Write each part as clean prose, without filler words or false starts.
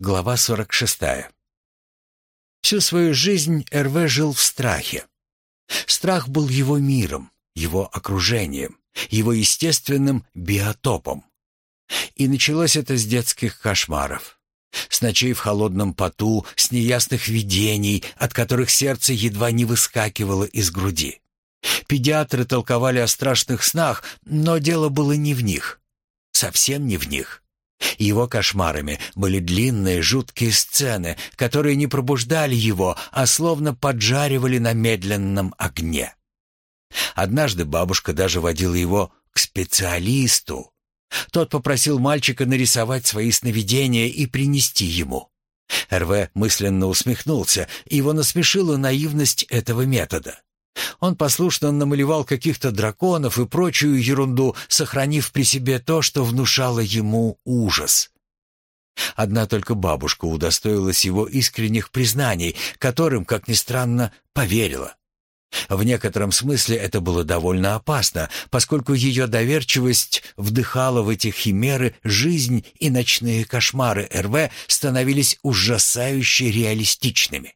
Глава 46. Всю свою жизнь Эрве жил в страхе. Страх был его миром, его окружением, его естественным биотопом. И началось это с детских кошмаров. С ночей в холодном поту, с неясных видений, от которых сердце едва не выскакивало из груди. Педиатры толковали о страшных снах, но дело было не в них. Совсем не в них. Его кошмарами были длинные жуткие сцены, которые не пробуждали его, а словно поджаривали на медленном огне. Однажды бабушка даже водила его к специалисту. Тот попросил мальчика нарисовать свои сновидения и принести ему. Эрве мысленно усмехнулся, его насмешила наивность этого метода. Он послушно намалевал каких-то драконов и прочую ерунду, сохранив при себе то, что внушало ему ужас. Одна только бабушка удостоилась его искренних признаний, которым, как ни странно, поверила. В некотором смысле это было довольно опасно, поскольку ее доверчивость вдыхала в эти химеры жизнь, и ночные кошмары Эрве становились ужасающе реалистичными.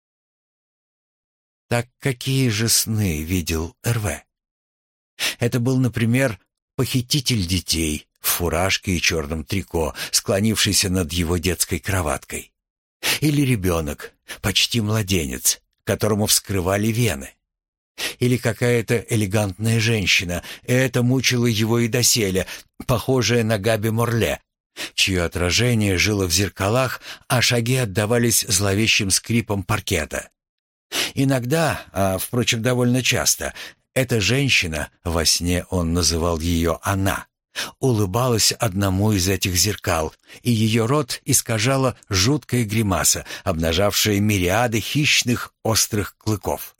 Так какие же сны видел Эрве? Это был, например, похититель детей в фуражке и черном трико, склонившийся над его детской кроваткой. Или ребенок, почти младенец, которому вскрывали вены. Или какая-то элегантная женщина, и это мучило его и доселе, похожая на Габи Морле, чье отражение жило в зеркалах, а шаги отдавались зловещим скрипом паркета. Иногда, впрочем, довольно часто, эта женщина, во сне он называл ее «она», улыбалась одному из этих зеркал, и ее рот искажала жуткая гримаса, обнажавшая мириады хищных острых клыков.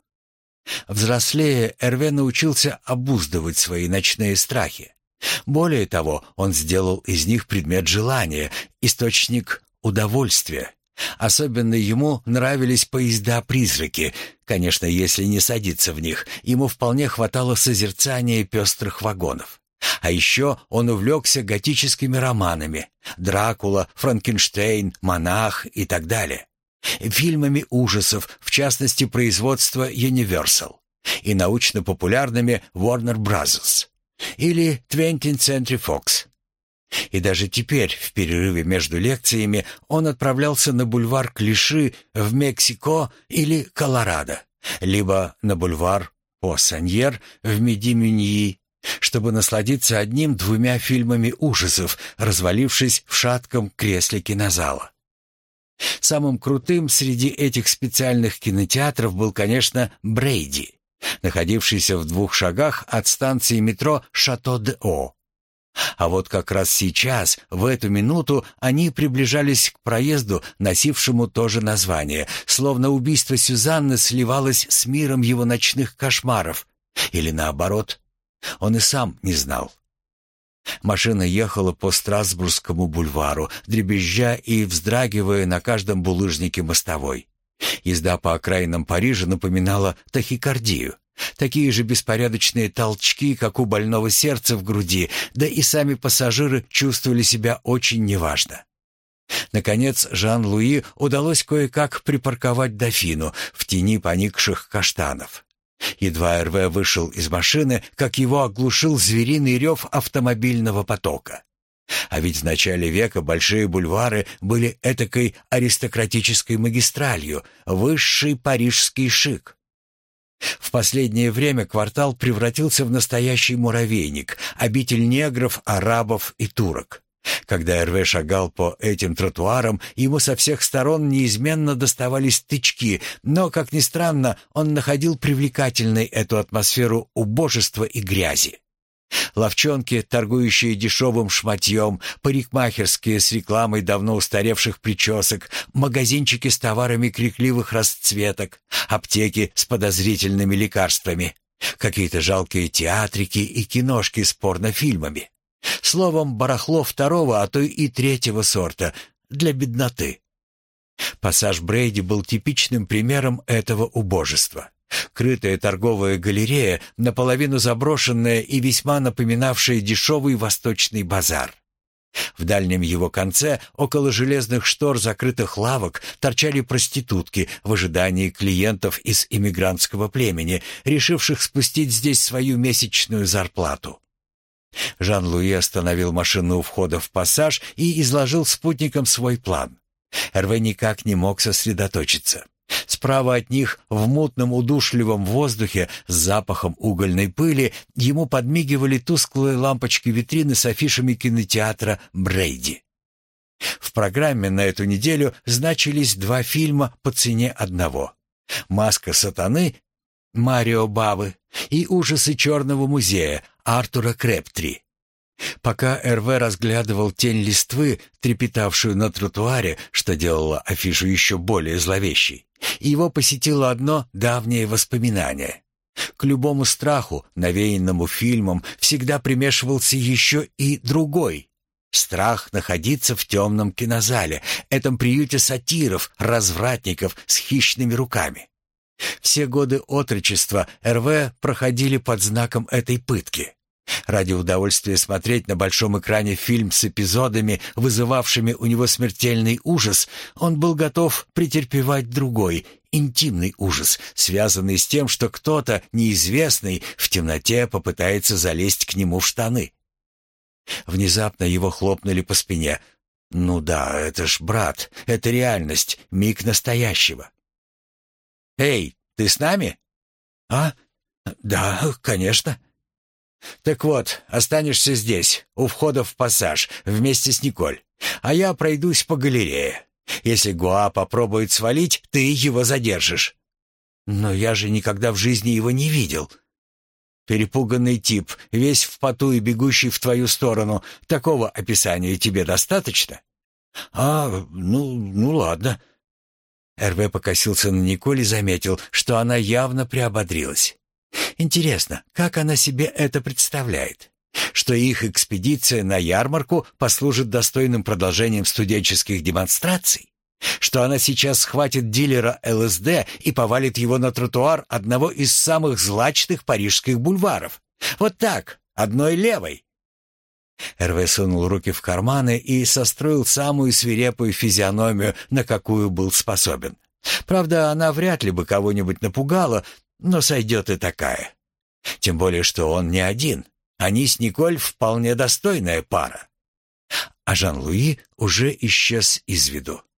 Взрослея, Эрве научился обуздывать свои ночные страхи. Более того, он сделал из них предмет желания, источник удовольствия. Особенно ему нравились поезда-призраки. Конечно, если не садиться в них, ему вполне хватало созерцания пестрых вагонов. А еще он увлекся готическими романами: Дракула, Франкенштейн, Монах и так далее. Фильмами ужасов, в частности, производства Universal, и научно-популярными Warner Bros. Или 20th Century Fox. И даже теперь, в перерыве между лекциями, он отправлялся на бульвар Клиши в Мексико или Колорадо, либо на бульвар Поссаньер в Меди-Мюньи, чтобы насладиться одним-двумя фильмами ужасов, развалившись в шатком кресле кинозала. Самым крутым среди этих специальных кинотеатров был, конечно, Брейди, находившийся в 2 шагах от станции метро Шато-де-О. А вот как раз сейчас, в эту минуту, они приближались к проезду, носившему то же название, словно убийство Сюзанны сливалось с миром его ночных кошмаров. Или наоборот, он и сам не знал. Машина ехала по Страсбургскому бульвару, дребезжа и вздрагивая на каждом булыжнике мостовой. Езда по окраинам Парижа напоминала тахикардию. Такие же беспорядочные толчки, как у больного сердца в груди, да и сами пассажиры чувствовали себя очень неважно. Наконец, Жан-Луи удалось кое-как припарковать дофину в тени поникших каштанов. Едва Эрве вышел из машины, как его оглушил звериный рев автомобильного потока. А ведь в начале века большие бульвары были этакой аристократической магистралью, высший парижский шик. В последнее время квартал превратился в настоящий муравейник, обитель негров, арабов и турок. Когда Эрве шагал по этим тротуарам, ему со всех сторон неизменно доставались тычки, но, как ни странно, он находил привлекательной эту атмосферу убожества и грязи. Лавчонки, торгующие дешевым шматьем, парикмахерские с рекламой давно устаревших причесок, магазинчики с товарами крикливых расцветок, аптеки с подозрительными лекарствами, какие-то жалкие театрики и киношки с порнофильмами. Словом, барахло 2-го, а то и 3-го сорта, для бедноты. Пассаж Брейди был типичным примером этого убожества. Крытая торговая галерея, наполовину заброшенная и весьма напоминавшая дешевый восточный базар. В дальнем его конце, около железных штор закрытых лавок, торчали проститутки в ожидании клиентов из иммигрантского племени, решивших спустить здесь свою месячную зарплату. Жан-Луи остановил машину у входа в пассаж и изложил спутникам свой план. Эрве никак не мог сосредоточиться. Справа от них, в мутном удушливом воздухе с запахом угольной пыли, ему подмигивали тусклые лампочки витрины с афишами кинотеатра «Брейди». В программе на эту неделю значились 2 фильма по цене одного: «Маска сатаны» Марио Бавы и «Ужасы черного музея» Артура Крэптри. Пока Эрве разглядывал тень листвы, трепетавшую на тротуаре, что делало афишу еще более зловещей, его посетило одно давнее воспоминание. К любому страху, навеянному фильмом, всегда примешивался еще и другой — страх находиться в темном кинозале, этом приюте сатиров, развратников с хищными руками. Все годы отрочества Эрве проходили под знаком этой пытки. Ради удовольствия смотреть на большом экране фильм с эпизодами, вызывавшими у него смертельный ужас, он был готов претерпевать другой, интимный ужас, связанный с тем, что кто-то неизвестный в темноте попытается залезть к нему в штаны. Внезапно его хлопнули по спине. «Ну да, это ж брат, это реальность, миг настоящего». «Эй, ты с нами?» «А? Да, конечно». «Так вот, останешься здесь, у входа в пассаж, вместе с Николь, а я пройдусь по галерее. Если Гоа попробует свалить, ты его задержишь». «Но я же никогда в жизни его не видел». «Перепуганный тип, весь в поту и бегущий в твою сторону. Такого описания тебе достаточно?» Ну ладно». Эрве покосился на Николь и заметил, что она явно приободрилась. Интересно, как она себе это представляет? Что их экспедиция на ярмарку послужит достойным продолжением студенческих демонстраций? Что она сейчас схватит дилера ЛСД и повалит его на тротуар одного из самых злачных парижских бульваров? Вот так, одной левой. Эрве сунул руки в карманы и состроил самую свирепую физиономию, на какую был способен. Правда, она вряд ли бы кого-нибудь напугала, но сойдет и такая. Тем более, что он не один. Они с Николь вполне достойная пара. А Жан-Луи уже исчез из виду.